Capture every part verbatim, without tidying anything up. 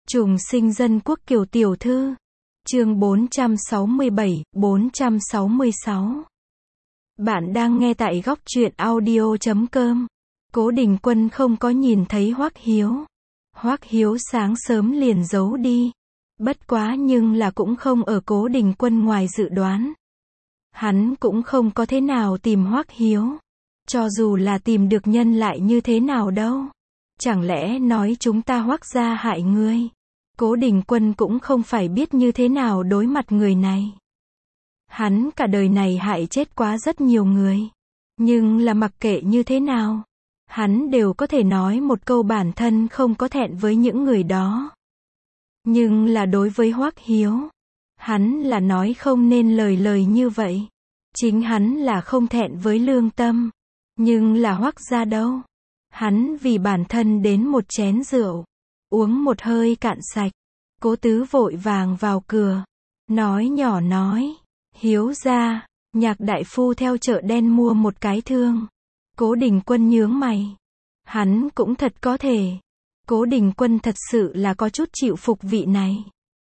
Trùng sinh dân quốc Kiều tiểu thư. Chương bốn trăm sáu mươi bảy, bốn trăm sáu mươi sáu. Bạn đang nghe tại góc truyện audio chấm com. Cố Đình Quân không có nhìn thấy Hoắc Hiếu. Hoắc Hiếu sáng sớm liền giấu đi. Bất quá nhưng là cũng không ở Cố Đình Quân ngoài dự đoán. Hắn cũng không có thế nào tìm Hoắc Hiếu. Cho dù là tìm được nhân lại như thế nào đâu. Chẳng lẽ nói chúng ta Hoắc gia hại ngươi? Cố Đình Quân cũng không phải biết như thế nào đối mặt người này. Hắn cả đời này hại chết quá rất nhiều người. Nhưng là mặc kệ như thế nào, hắn đều có thể nói một câu bản thân không có thẹn với những người đó. Nhưng là đối với Hoắc Hiếu, hắn là nói không nên lời lời như vậy. Chính hắn là không thẹn với lương tâm. Nhưng là Hoắc gia đâu? Hắn vì bản thân đến một chén rượu, uống một hơi cạn sạch. Cố Tứ vội vàng vào cửa, nói nhỏ nói, Hiếu gia, Nhạc đại phu theo chợ đen mua một cái thương. Cố Đình Quân nhướng mày. Hắn cũng thật có thể. Cố Đình Quân thật sự là có chút chịu phục vị này.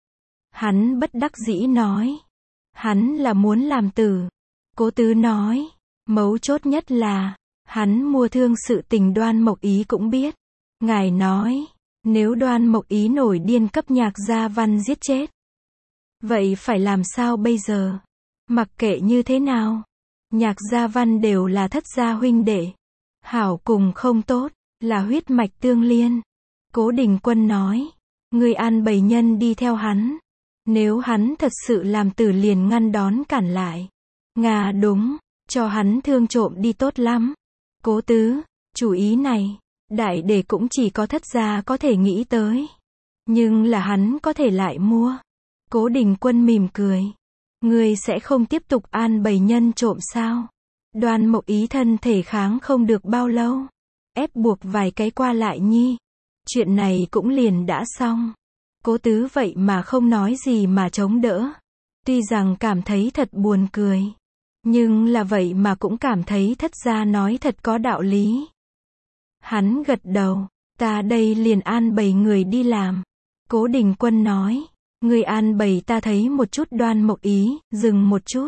Hắn bất đắc dĩ nói, hắn là muốn làm tử. Cố Tứ nói, mấu chốt nhất là, hắn mua thương sự tình Đoan Mộc Ý cũng biết. Ngài nói, nếu Đoan Mộc Ý nổi điên cấp Nhạc Gia Văn giết chết, vậy phải làm sao bây giờ? Mặc kệ như thế nào, Nhạc Gia Văn đều là thất gia huynh đệ. Hảo cùng không tốt, là huyết mạch tương liên. Cố Đình Quân nói, người an bầy nhân đi theo hắn. Nếu hắn thật sự làm tử liền ngăn đón cản lại. Ngà đúng, cho hắn thương trộm đi tốt lắm. Cố Tứ, chủ ý này, đại để cũng chỉ có thất gia có thể nghĩ tới. Nhưng là hắn có thể lại mua. Cố Đình Quân mỉm cười. Ngươi sẽ không tiếp tục an bầy nhân trộm sao? Đoan Mộc Ý thân thể kháng không được bao lâu. Ép buộc vài cái qua lại nhi. Chuyện này cũng liền đã xong. Cố Tứ vậy mà không nói gì mà chống đỡ. Tuy rằng cảm thấy thật buồn cười. Nhưng là vậy mà cũng cảm thấy thất gia nói thật có đạo lý. Hắn gật đầu, ta đây liền an bầy người đi làm. Cố Đình Quân nói, người an bầy ta thấy một chút Đoan Mộc Ý, dừng một chút.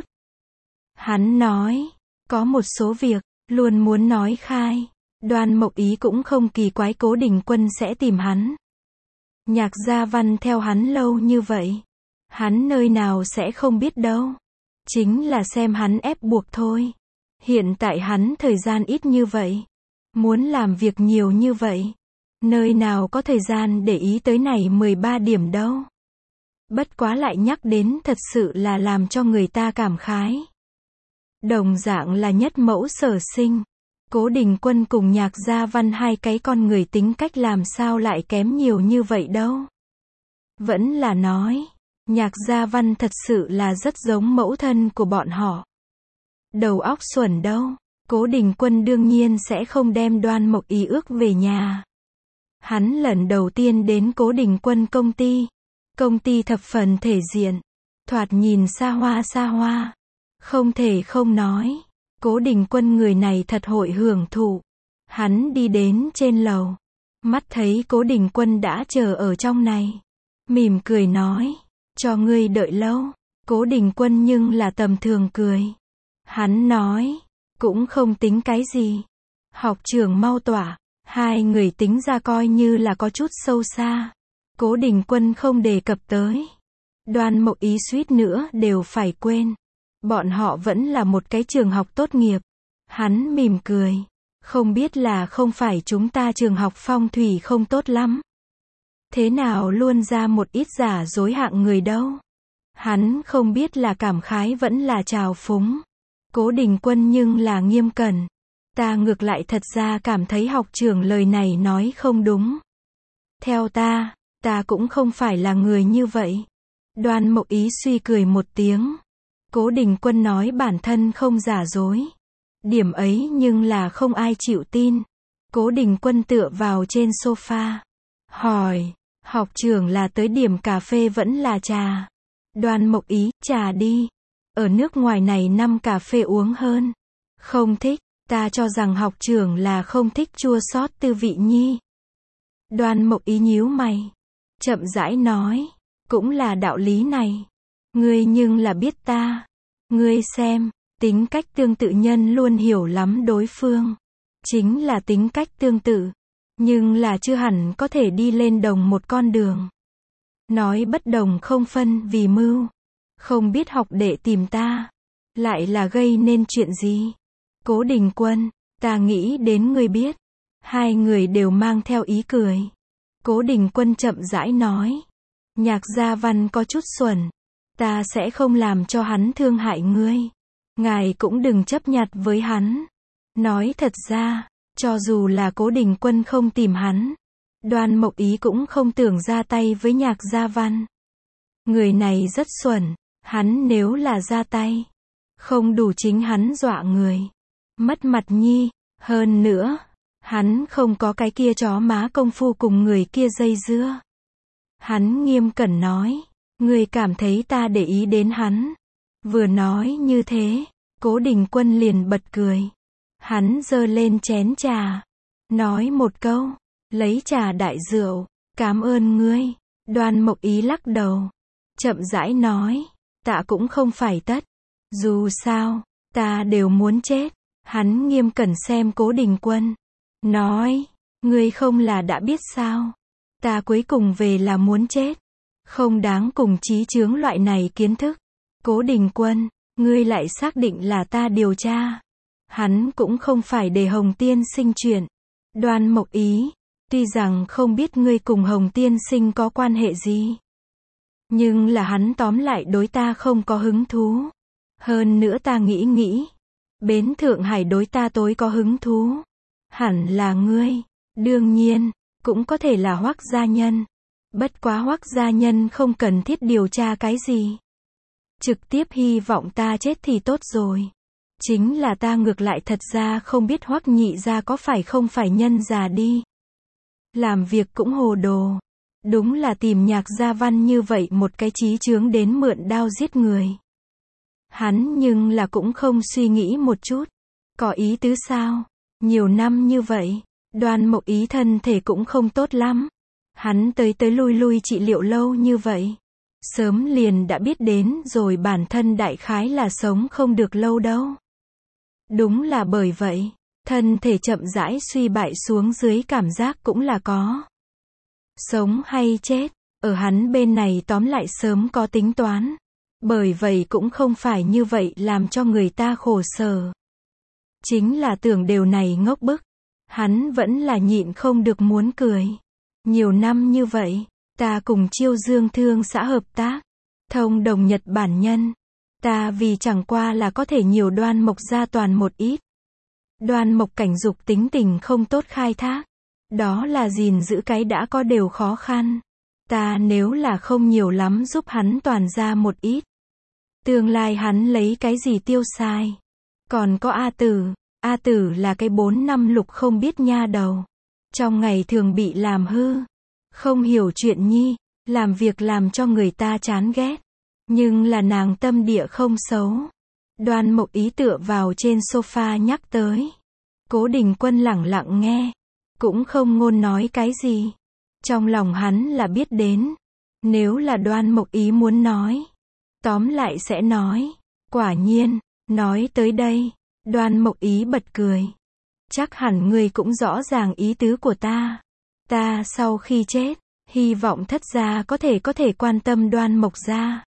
Hắn nói, có một số việc, luôn muốn nói khai. Đoan Mộc Ý cũng không kỳ quái Cố Đình Quân sẽ tìm hắn. Nhạc Gia Văn theo hắn lâu như vậy. Hắn nơi nào sẽ không biết đâu. Chính là xem hắn ép buộc thôi. Hiện tại hắn thời gian ít như vậy. Muốn làm việc nhiều như vậy. Nơi nào có thời gian để ý tới này mười ba điểm đâu. Bất quá lại nhắc đến thật sự là làm cho người ta cảm khái. Đồng dạng là nhất mẫu sở sinh. Cố Đình Quân cùng Nhạc Gia Văn hai cái con người tính cách làm sao lại kém nhiều như vậy đâu. Vẫn là nói, Nhạc Gia Văn thật sự là rất giống mẫu thân của bọn họ. Đầu óc xuẩn đâu. Cố Đình Quân đương nhiên sẽ không đem Đoan Mộc Ý ước về nhà. Hắn lần đầu tiên đến Cố Đình Quân công ty. Công ty thập phần thể diện. Thoạt nhìn xa hoa xa hoa. Không thể không nói. Cố Đình Quân người này thật hội hưởng thụ. Hắn đi đến trên lầu. Mắt thấy Cố Đình Quân đã chờ ở trong này. Mỉm cười nói. Cho ngươi đợi lâu. Cố Đình Quân nhưng là tầm thường cười. Hắn nói. Cũng không tính cái gì. Học trưởng mau tỏa. Hai người tính ra coi như là có chút sâu xa. Cố Đình Quân không đề cập tới. Đoan Mộc Ý suýt nữa đều phải quên. Bọn họ vẫn là một cái trường học tốt nghiệp. Hắn mỉm cười. Không biết là không phải chúng ta trường học phong thủy không tốt lắm. Thế nào luôn ra một ít giả dối hạng người đâu. Hắn không biết là cảm khái vẫn là trào phúng. Cố Đình Quân nhưng là nghiêm cẩn. Ta ngược lại thật ra cảm thấy học trưởng lời này nói không đúng. Theo ta, ta cũng không phải là người như vậy. Đoan Mộc Ý suy cười một tiếng. Cố Đình Quân nói bản thân không giả dối. Điểm ấy nhưng là không ai chịu tin. Cố Đình Quân tựa vào trên sofa. Hỏi, học trưởng là tới điểm cà phê vẫn là trà? Đoan Mộc Ý, trà đi. Ở nước ngoài này năm cà phê uống hơn. Không thích, ta cho rằng học trưởng là không thích chua xót tư vị nhi. Đoan Mộc Ý nhíu mày. chậm rãi nói, cũng là đạo lý này. Ngươi nhưng là biết ta. Ngươi xem, tính cách tương tự nhân luôn hiểu lắm đối phương. Chính là tính cách tương tự, nhưng là chưa hẳn có thể đi lên đồng một con đường. Nói bất đồng không phân vì mưu. Không biết học để tìm ta, lại là gây nên chuyện gì? Cố Đình Quân, ta nghĩ đến ngươi biết. Hai người đều mang theo ý cười. Cố Đình Quân chậm rãi nói, Nhạc Gia Văn có chút xuẩn, ta sẽ không làm cho hắn thương hại ngươi. Ngài cũng đừng chấp nhặt với hắn. Nói thật ra, cho dù là Cố Đình Quân không tìm hắn, Đoan Mộc Ý cũng không tưởng ra tay với Nhạc Gia Văn. Người này rất xuẩn, hắn nếu là ra tay, không đủ chính hắn dọa người, mất mặt nhi, hơn nữa, hắn không có cái kia chó má công phu cùng người kia dây dưa. Hắn nghiêm cẩn nói, ngươi cảm thấy ta để ý đến hắn. Vừa nói như thế, Cố Đình Quân liền bật cười. Hắn giơ lên chén trà, nói một câu, lấy trà đại rượu, cảm ơn ngươi. Đoan Mộc Ý lắc đầu, chậm rãi nói, tạ cũng không phải tất. Dù sao, ta đều muốn chết. Hắn nghiêm cẩn xem Cố Đình Quân, nói, ngươi không là đã biết sao? Ta cuối cùng về là muốn chết. Không đáng cùng trí chướng loại này kiến thức. Cố Đình Quân, ngươi lại xác định là ta điều tra. Hắn cũng không phải để Hồng Tiên Sinh chuyện. Đoan Mộc Ý, tuy rằng không biết ngươi cùng Hồng Tiên Sinh có quan hệ gì, nhưng là hắn tóm lại đối ta không có hứng thú. Hơn nữa ta nghĩ nghĩ, Bến Thượng Hải đối ta tối có hứng thú. Hẳn là ngươi. Đương nhiên, cũng có thể là Hoắc gia nhân. Bất quá Hoắc gia nhân không cần thiết điều tra cái gì. Trực tiếp hy vọng ta chết thì tốt rồi. Chính là ta ngược lại thật ra không biết Hoắc nhị gia có phải không phải nhân già đi. Làm việc cũng hồ đồ. Đúng là tìm Nhạc Gia Văn như vậy một cái chí chướng đến mượn đao giết người. Hắn nhưng là cũng không suy nghĩ một chút. Có ý tứ sao? Nhiều năm như vậy, Đoan Mộc Ý thân thể cũng không tốt lắm. Hắn tới tới lui lui trị liệu lâu như vậy. Sớm liền đã biết đến rồi bản thân đại khái là sống không được lâu đâu. Đúng là bởi vậy, thân thể chậm rãi suy bại xuống dưới cảm giác cũng là có. Sống hay chết, ở hắn bên này tóm lại sớm có tính toán. Bởi vậy cũng không phải như vậy làm cho người ta khổ sở. Chính là tưởng điều này ngốc bức. Hắn vẫn là nhịn không được muốn cười. Nhiều năm như vậy, ta cùng Chiêu Dương Thương xã hợp tác, thông đồng Nhật Bản nhân. Ta vì chẳng qua là có thể nhiều Đoan Mộc gia toàn một ít. Đoan Mộc cảnh dục tính tình không tốt khai thác. Đó là gìn giữ cái đã có đều khó khăn. Ta nếu là không nhiều lắm giúp hắn toàn ra một ít. Tương lai hắn lấy cái gì tiêu xài. Còn có A Tử. A Tử là cái bốn năm lục không biết nha đầu. Trong ngày thường bị làm hư. Không hiểu chuyện nhi. Làm việc làm cho người ta chán ghét. Nhưng là nàng tâm địa không xấu. Đoan Mộc Ý tựa vào trên sofa nhắc tới. Cố Đình Quân lẳng lặng nghe. Cũng không ngôn nói cái gì. Trong lòng hắn là biết đến. Nếu là Đoan Mộc Ý muốn nói, tóm lại sẽ nói. Quả nhiên, nói tới đây, Đoan Mộc Ý bật cười. Chắc hẳn ngươi cũng rõ ràng ý tứ của ta. Ta sau khi chết, hy vọng thất gia có thể có thể quan tâm Đoan Mộc gia.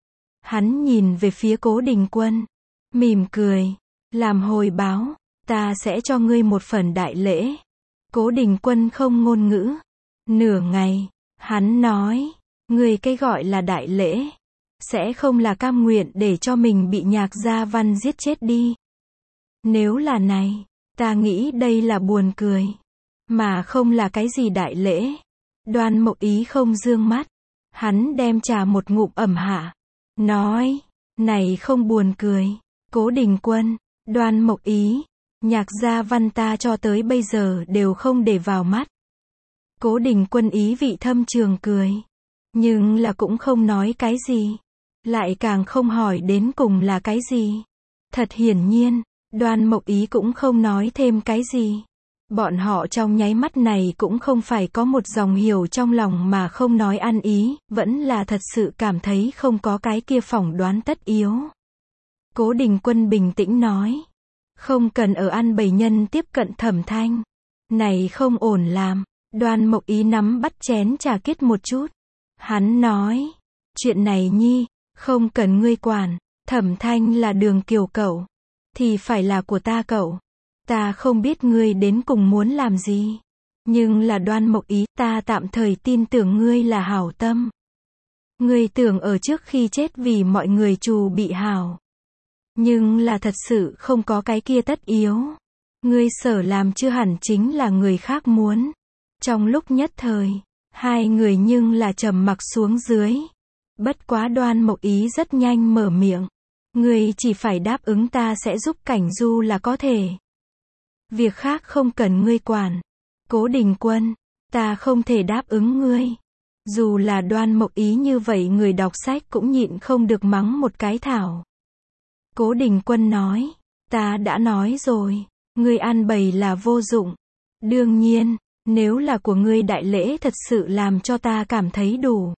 Hắn nhìn về phía Cố Đình Quân, mỉm cười, làm hồi báo, ta sẽ cho ngươi một phần đại lễ. Cố Đình Quân không ngôn ngữ. Nửa ngày, hắn nói, ngươi cái gọi là đại lễ, sẽ không là cam nguyện để cho mình bị Nhạc Gia Văn giết chết đi. Nếu là này, ta nghĩ đây là buồn cười, mà không là cái gì đại lễ. Đoan Mộc Ý không dương mắt, hắn đem trà một ngụm ẩm hạ, nói, này không buồn cười. Cố Đình Quân, Đoan Mộc Ý, Nhạc Gia Văn ta cho tới bây giờ đều không để vào mắt. Cố Đình Quân ý vị thâm trường cười, nhưng là cũng không nói cái gì, lại càng không hỏi đến cùng là cái gì. Thật hiển nhiên, Đoan Mộc Ý cũng không nói thêm cái gì. Bọn họ trong nháy mắt này cũng không phải có một dòng hiểu trong lòng mà không nói ăn ý, vẫn là thật sự cảm thấy không có cái kia phỏng đoán tất yếu. Cố Đình Quân bình tĩnh nói. Không cần ở ăn bầy nhân tiếp cận Thẩm Thanh. Này không ổn làm. Đoan Mộc Ý nắm bắt chén trà kết một chút. Hắn nói. Chuyện này nhi, không cần ngươi quản. Thẩm Thanh là Đường Kiều cậu. Thì phải là của ta cậu. Ta không biết ngươi đến cùng muốn làm gì. Nhưng là Đoan Mộc Ý, ta tạm thời tin tưởng ngươi là hảo tâm. Ngươi tưởng ở trước khi chết vì mọi người trù bị hảo. Nhưng là thật sự không có cái kia tất yếu. Ngươi sở làm chưa hẳn chính là người khác muốn. Trong lúc nhất thời, hai người nhưng là trầm mặc xuống dưới. Bất quá Đoan Mộc Ý rất nhanh mở miệng. Ngươi chỉ phải đáp ứng ta sẽ giúp Cảnh Du là có thể. Việc khác không cần ngươi quản. Cố Đình Quân, ta không thể đáp ứng ngươi. Dù là Đoan Mộc Ý như vậy người đọc sách cũng nhịn không được mắng một cái thảo. Cố Đình Quân nói, ta đã nói rồi, ngươi ăn bầy là vô dụng. Đương nhiên, nếu là của ngươi đại lễ thật sự làm cho ta cảm thấy đủ.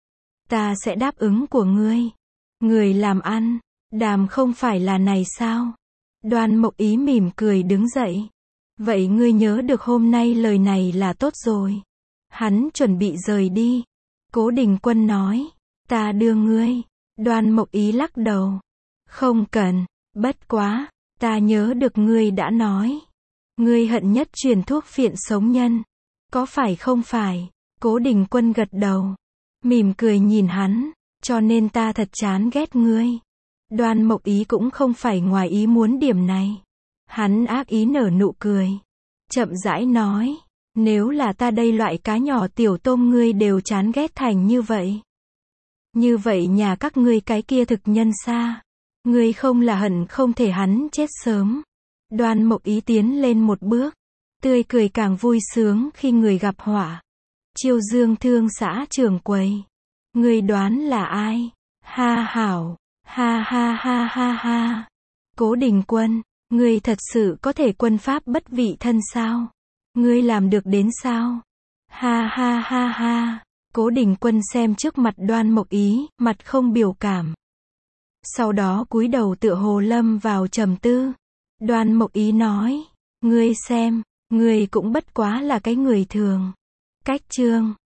Ta sẽ đáp ứng của ngươi. Người làm ăn, đàm không phải là này sao? Đoan Mộc Ý mỉm cười đứng dậy. Vậy ngươi nhớ được hôm nay lời này là tốt rồi. Hắn chuẩn bị rời đi. Cố Đình Quân nói, ta đưa ngươi. Đoan Mộc Ý lắc đầu. Không cần, bất quá, ta nhớ được ngươi đã nói. Ngươi hận nhất truyền thuốc phiện sống nhân. Có phải không phải? Cố Đình Quân gật đầu. Mỉm cười nhìn hắn, cho nên ta thật chán ghét ngươi. Đoan Mộc Ý cũng không phải ngoài ý muốn điểm này. Hắn ác ý nở nụ cười. Chậm rãi nói, nếu là ta đây loại cá nhỏ tiểu tôm ngươi đều chán ghét thành như vậy. Như vậy nhà các ngươi cái kia thực nhân xa. Ngươi không là hận không thể hắn chết sớm. Đoan Mộc Ý tiến lên một bước. Tươi cười càng vui sướng khi người gặp họa. Chiêu Dương Thương xã trưởng quầy. Ngươi đoán là ai? Ha hảo. Ha ha ha ha ha. Cố Đình Quân, ngươi thật sự có thể quân pháp bất vị thân sao? Ngươi làm được đến sao? Ha ha ha ha. Cố Đình Quân xem trước mặt Đoan Mộc Ý, mặt không biểu cảm. Sau đó cúi đầu tựa hồ lâm vào trầm tư. Đoan Mộc Ý nói, ngươi xem, ngươi cũng bất quá là cái người thường. Cách chương